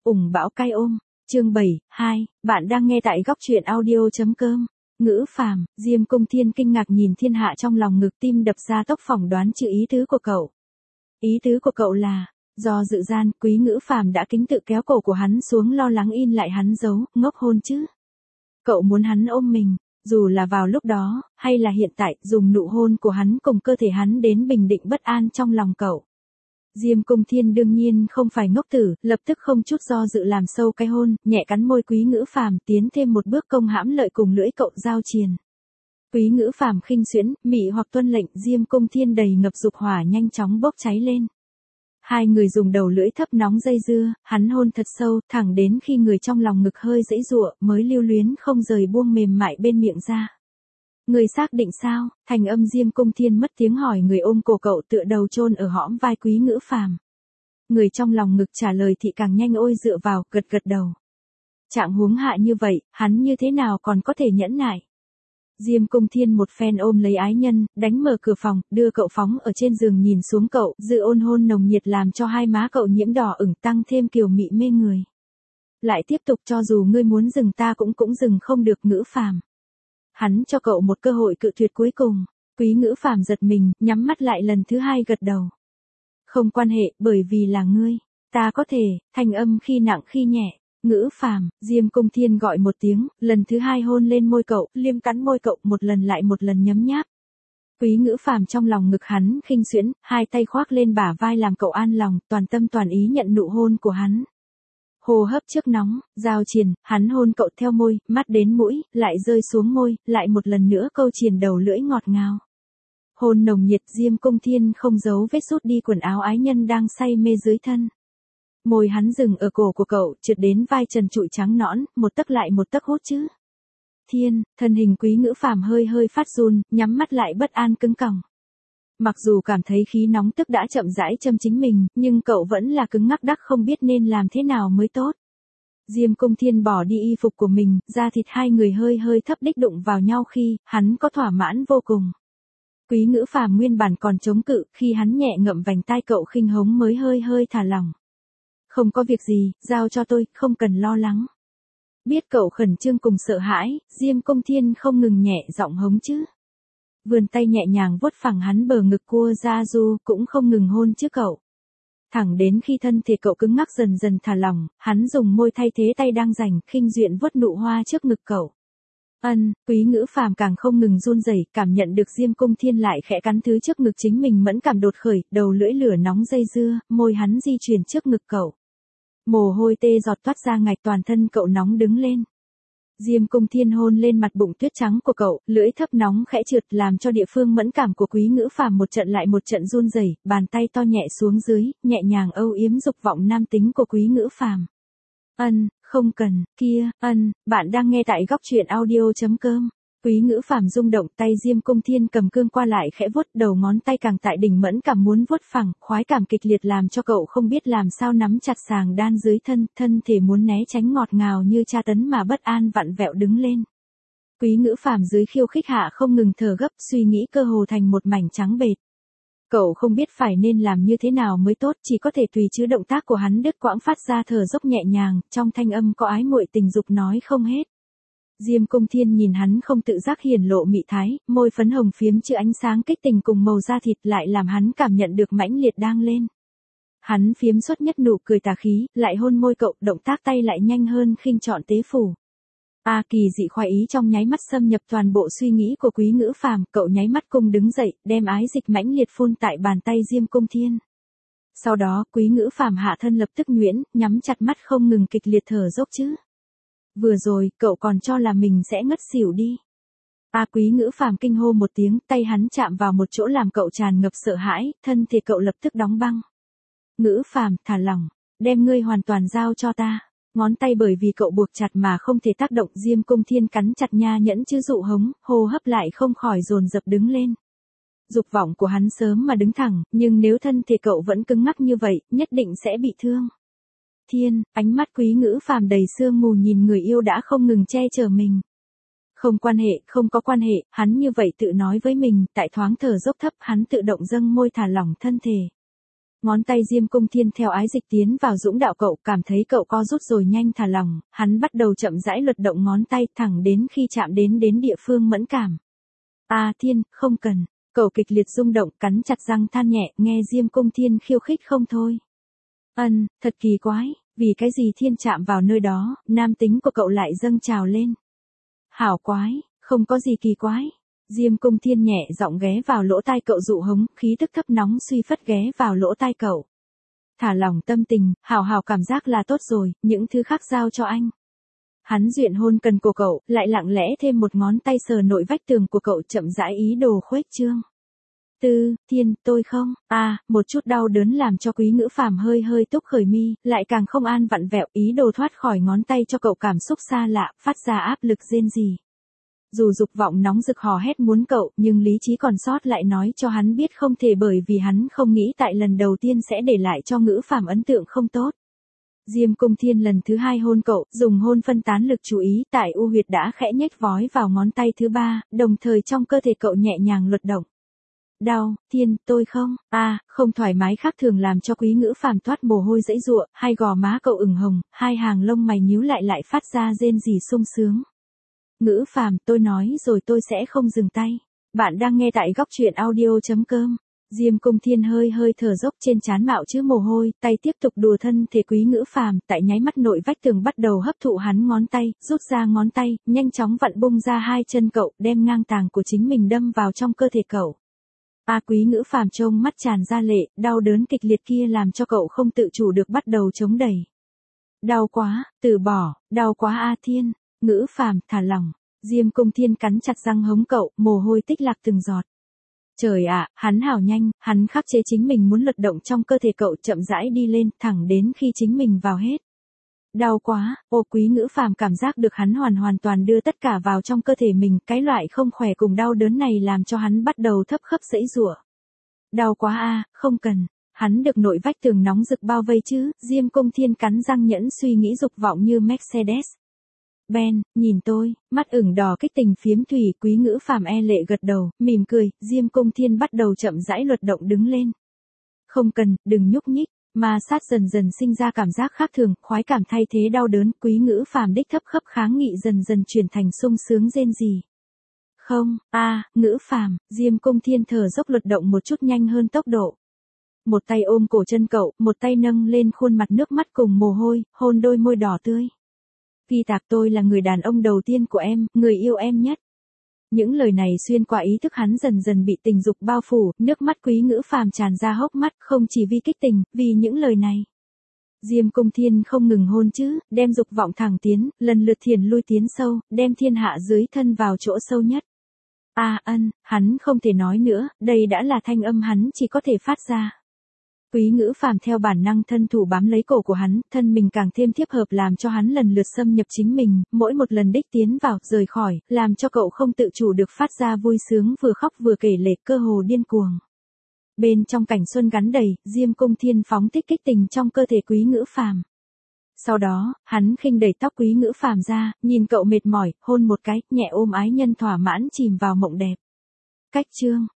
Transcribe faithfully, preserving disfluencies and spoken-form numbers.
ủng bão cai ôm. Chương bảy, hai, bạn đang nghe tại góc truyện audio.com. Ngữ Phàm, Diêm Công Thiên kinh ngạc nhìn thiên hạ trong lòng ngực, tim đập ra tốc, phỏng đoán chữ ý tứ của cậu. Ý tứ của cậu là, do dự gian, Quý Ngữ Phàm đã kính tự kéo cổ của hắn xuống, lo lắng in lại hắn giấu, ngốc hôn chứ. Cậu muốn hắn ôm mình, dù là vào lúc đó, hay là hiện tại, dùng nụ hôn của hắn cùng cơ thể hắn đến bình định bất an trong lòng cậu. Diêm Công Thiên đương nhiên không phải ngốc tử, lập tức không chút do dự làm sâu cái hôn, nhẹ cắn môi Quý Ngữ Phàm, tiến thêm một bước công hãm lợi cùng lưỡi cậu giao triền. Quý Ngữ Phàm khinh xuyễn, mị hoặc tuân lệnh, Diêm Công Thiên đầy ngập dục hỏa nhanh chóng bốc cháy lên. Hai người dùng đầu lưỡi thấp nóng dây dưa, hắn hôn thật sâu, thẳng đến khi người trong lòng ngực hơi giãy giụa, mới lưu luyến không rời buông mềm mại bên miệng ra. Người xác định sao? Thành âm Diêm Công Thiên mất tiếng hỏi người ôm cổ cậu, tựa đầu chôn ở hõm vai Quý Ngữ Phàm. Người trong lòng ngực trả lời thì càng nhanh, ôi dựa vào, gật gật đầu. Trạng huống hạ như vậy, hắn như thế nào còn có thể nhẫn nại? Diêm Công Thiên một phen ôm lấy ái nhân, đánh mở cửa phòng, đưa cậu phóng ở trên giường, nhìn xuống cậu, dự ôn hôn nồng nhiệt làm cho hai má cậu nhiễm đỏ ửng, tăng thêm kiều mị mê người. Lại tiếp tục, cho dù ngươi muốn dừng ta cũng cũng dừng không được. Ngữ Phàm. Hắn cho cậu một cơ hội cự tuyệt cuối cùng. Quý Ngữ Phàm giật mình, nhắm mắt lại lần thứ hai gật đầu. Không quan hệ, bởi vì là ngươi, ta có thể. Thanh âm khi nặng khi nhẹ. Ngữ Phàm, Diêm Công Thiên gọi một tiếng, lần thứ hai hôn lên môi cậu, liếm cắn môi cậu, một lần lại một lần nhấm nháp. Quý Ngữ Phàm trong lòng ngực hắn khinh xuyễn, hai tay khoác lên bả vai làm cậu an lòng, toàn tâm toàn ý nhận nụ hôn của hắn. Hô hấp trước nóng, giao triền, hắn hôn cậu theo môi, mắt đến mũi, lại rơi xuống môi, lại một lần nữa câu triền đầu lưỡi ngọt ngào. Hôn nồng nhiệt, Diêm Công Thiên không giấu vết rút đi quần áo ái nhân đang say mê dưới thân. Môi hắn dừng ở cổ của cậu, trượt đến vai trần trụi trắng nõn, một tấc lại một tấc hút chứ. Thiên, thân hình Quý Ngữ Phàm hơi hơi phát run, nhắm mắt lại bất an cứng còng. Mặc dù cảm thấy khí nóng tức đã chậm rãi châm chính mình, nhưng cậu vẫn là cứng ngắc đắc không biết nên làm thế nào mới tốt. Diêm Công Thiên bỏ đi y phục của mình, da thịt hai người hơi hơi thấp đích đụng vào nhau khi, hắn có thỏa mãn vô cùng. Quý Ngữ Phàm nguyên bản còn chống cự, khi hắn nhẹ ngậm vành tai cậu khinh hống mới hơi hơi thả lỏng. Không có việc gì, giao cho tôi, không cần lo lắng. Biết cậu khẩn trương cùng sợ hãi, Diêm Công Thiên không ngừng nhẹ giọng hống chứ. Vươn tay nhẹ nhàng vuốt phẳng hắn bờ ngực cua ra du, cũng không ngừng hôn chứ cậu. Thẳng đến khi thân thể cậu cứng ngắc dần dần thả lỏng, hắn dùng môi thay thế tay đang rảnh, khinh duyện vuốt nụ hoa trước ngực cậu. Ân, Quý Ngữ Phàm càng không ngừng run rẩy, cảm nhận được Diêm Công Thiên lại khẽ cắn thứ trước ngực chính mình, mẫn cảm đột khởi, đầu lưỡi lửa nóng dây dưa, môi hắn di chuyển trước ngực cậu. Mồ hôi tê giọt toát ra ngạch, toàn thân cậu nóng đứng lên. Diêm Công Thiên hôn lên mặt bụng tuyết trắng của cậu, lưỡi thấp nóng khẽ trượt làm cho địa phương mẫn cảm của Quý Ngữ Phàm một trận lại một trận run rẩy, bàn tay to nhẹ xuống dưới, nhẹ nhàng âu yếm dục vọng nam tính của Quý Ngữ Phàm. Ân, không cần, kia, ân, bạn đang nghe tại góc truyện audio.com. Quý Ngữ Phàm rung động, tay Diêm Công Thiên cầm cương qua lại khẽ vuốt, đầu ngón tay càng tại đỉnh mẫn cảm muốn vuốt phẳng, khoái cảm kịch liệt làm cho cậu không biết làm sao nắm chặt sàng đan dưới thân, thân thể muốn né tránh ngọt ngào như tra tấn mà bất an vặn vẹo đứng lên. Quý Ngữ Phàm dưới khiêu khích hạ không ngừng thở gấp, suy nghĩ cơ hồ thành một mảnh trắng bệt. Cậu không biết phải nên làm như thế nào mới tốt, chỉ có thể tùy chứ động tác của hắn đứt quãng phát ra thở dốc nhẹ nhàng, trong thanh âm có ái muội tình dục nói không hết. Diêm Công Thiên nhìn hắn không tự giác hiển lộ mị thái, môi phấn hồng phiếm chữ ánh sáng kích tình cùng màu da thịt lại làm hắn cảm nhận được mãnh liệt đang lên. Hắn phiếm suốt nhất nụ cười tà khí, lại hôn môi cậu, động tác tay lại nhanh hơn khinh chọn tế phủ. A kỳ dị khoái ý trong nháy mắt xâm nhập toàn bộ suy nghĩ của Quý Ngữ Phàm, cậu nháy mắt cung đứng dậy, đem ái dịch mãnh liệt phun tại bàn tay Diêm Công Thiên. Sau đó, Quý Ngữ Phàm hạ thân lập tức nhuyễn, nhắm chặt mắt không ngừng kịch liệt thở dốc chứ. Vừa rồi, cậu còn cho là mình sẽ ngất xỉu đi. A Quý Ngữ Phàm kinh hô một tiếng, tay hắn chạm vào một chỗ làm cậu tràn ngập sợ hãi, thân thể cậu lập tức đóng băng. Ngữ Phàm, thả lỏng, đem ngươi hoàn toàn giao cho ta. Ngón tay bởi vì cậu buộc chặt mà không thể tác động, Diêm Công Thiên cắn chặt nha nhẫn chứ dụ hống, hô hấp lại không khỏi dồn dập đứng lên. Dục vọng của hắn sớm mà đứng thẳng, nhưng nếu thân thể cậu vẫn cứng ngắc như vậy, nhất định sẽ bị thương. Thiên, ánh mắt Quý Ngữ Phàm đầy sương mù nhìn người yêu đã không ngừng che chở mình. Không quan hệ, không có quan hệ, hắn như vậy tự nói với mình, tại thoáng thở dốc thấp hắn tự động dâng môi thả lỏng thân thể. Ngón tay Diêm Cung Thiên theo ái dịch tiến vào dũng đạo cậu, cảm thấy cậu co rút rồi nhanh thả lỏng, hắn bắt đầu chậm rãi luật động ngón tay thẳng đến khi chạm đến đến địa phương mẫn cảm. A Thiên, không cần. Cậu kịch liệt rung động, cắn chặt răng than nhẹ, nghe Diêm Cung Thiên khiêu khích không thôi. Ân, thật kỳ quái, vì cái gì Thiên chạm vào nơi đó, nam tính của cậu lại dâng trào lên. Hảo quái, không có gì kỳ quái. Diêm Cung Thiên nhẹ giọng ghé vào lỗ tai cậu dụ hống, khí tức thấp nóng suy phất ghé vào lỗ tai cậu. Thả lỏng tâm tình, hảo hảo cảm giác là tốt rồi, những thứ khác giao cho anh. Hắn duyện hôn cần của cậu, lại lặng lẽ thêm một ngón tay sờ nội vách tường của cậu chậm rãi ý đồ khuếch trương. Tư, Thiên, tôi không, à, một chút đau đớn làm cho Quý Ngữ Phàm hơi hơi túc khởi mi, lại càng không an vặn vẹo ý đồ thoát khỏi ngón tay cho cậu cảm xúc xa lạ, phát ra áp lực rên rỉ. Dù dục vọng nóng rực hò hét muốn cậu, nhưng lý trí còn sót lại nói cho hắn biết không thể bởi vì hắn không nghĩ tại lần đầu tiên sẽ để lại cho Ngữ Phàm ấn tượng không tốt. Diêm Cung Thiên lần thứ hai hôn cậu, dùng hôn phân tán lực chú ý, tại u huyệt đã khẽ nhếch vói vào ngón tay thứ ba, đồng thời trong cơ thể cậu nhẹ nhàng luật động. Đau, Thiên, tôi không, a, à, không thoải mái khác thường làm cho Quý Ngữ Phàm toát mồ hôi dãy giụa, hai gò má cậu ửng hồng, hai hàng lông mày nhíu lại lại phát ra rên rỉ sung sướng. Ngữ Phàm, tôi nói rồi tôi sẽ không dừng tay. Bạn đang nghe tại góc truyện audio chấm com. Diêm Cung Thiên hơi hơi thở dốc trên trán mạo chứa mồ hôi, tay tiếp tục đùa thân thể Quý Ngữ Phàm, tại nháy mắt nội vách tường bắt đầu hấp thụ hắn ngón tay, rút ra ngón tay, nhanh chóng vặn bung ra hai chân cậu, đem ngang tàng của chính mình đâm vào trong cơ thể cậu. A à, Quý Ngữ Phàm trông mắt tràn ra lệ, đau đớn kịch liệt kia làm cho cậu không tự chủ được bắt đầu chống đẩy. Đau quá, từ bỏ, đau quá A Thiên. Ngữ Phàm, thả lỏng. Diêm Cung Thiên cắn chặt răng hống cậu, mồ hôi tích lạc từng giọt. Trời ạ, à, hắn hảo nhanh, hắn khắc chế chính mình muốn luật động trong cơ thể cậu chậm rãi đi lên, thẳng đến khi chính mình vào hết. Đau quá, ô Quý Ngữ Phàm cảm giác được hắn hoàn hoàn toàn đưa tất cả vào trong cơ thể mình, cái loại không khỏe cùng đau đớn này làm cho hắn bắt đầu thấp khớp giãy giụa. Đau quá a, à, không cần. Hắn được nội vách tường nóng rực bao vây chứ, Diêm Cung Thiên cắn răng nhẫn suy nghĩ dục vọng như Mercedes. Ben, nhìn tôi, mắt ửng đỏ kích tình phiếm thủy, Quý Ngữ Phàm e lệ gật đầu, mỉm cười, Diêm Cung Thiên bắt đầu chậm rãi luật động đứng lên. Không cần, đừng nhúc nhích, ma sát dần dần sinh ra cảm giác khác thường, khoái cảm thay thế đau đớn, Quý Ngữ Phàm đích thấp khớp kháng nghị dần dần chuyển thành sung sướng rên rỉ. Không, a, à, Ngữ Phàm, Diêm Cung Thiên thở dốc luật động một chút nhanh hơn tốc độ. Một tay ôm cổ chân cậu, một tay nâng lên khuôn mặt nước mắt cùng mồ hôi, hôn đôi môi đỏ tươi. Phi Tạc, tôi là người đàn ông đầu tiên của em, người yêu em nhất. Những lời này xuyên qua ý thức hắn dần dần bị tình dục bao phủ, nước mắt Quý Ngữ Phàm tràn ra hốc mắt, không chỉ vì kích tình, vì những lời này. Diêm Cung Thiên không ngừng hôn chứ, đem dục vọng thẳng tiến, lần lượt thiền lui tiến sâu, đem thiên hạ dưới thân vào chỗ sâu nhất. A à, ân, hắn không thể nói nữa, đây đã là thanh âm hắn chỉ có thể phát ra. Quý Ngữ Phàm theo bản năng thân thủ bám lấy cổ của hắn, thân mình càng thêm tiếp hợp làm cho hắn lần lượt xâm nhập chính mình, mỗi một lần đích tiến vào, rời khỏi, làm cho cậu không tự chủ được phát ra vui sướng vừa khóc vừa kể lể, cơ hồ điên cuồng. Bên trong cảnh xuân gắn đầy, Diêm Cung Thiên phóng thích kích tình trong cơ thể Quý Ngữ Phàm. Sau đó, hắn khinh đẩy tóc Quý Ngữ Phàm ra, nhìn cậu mệt mỏi, hôn một cái, nhẹ ôm ái nhân thỏa mãn chìm vào mộng đẹp. Cách chương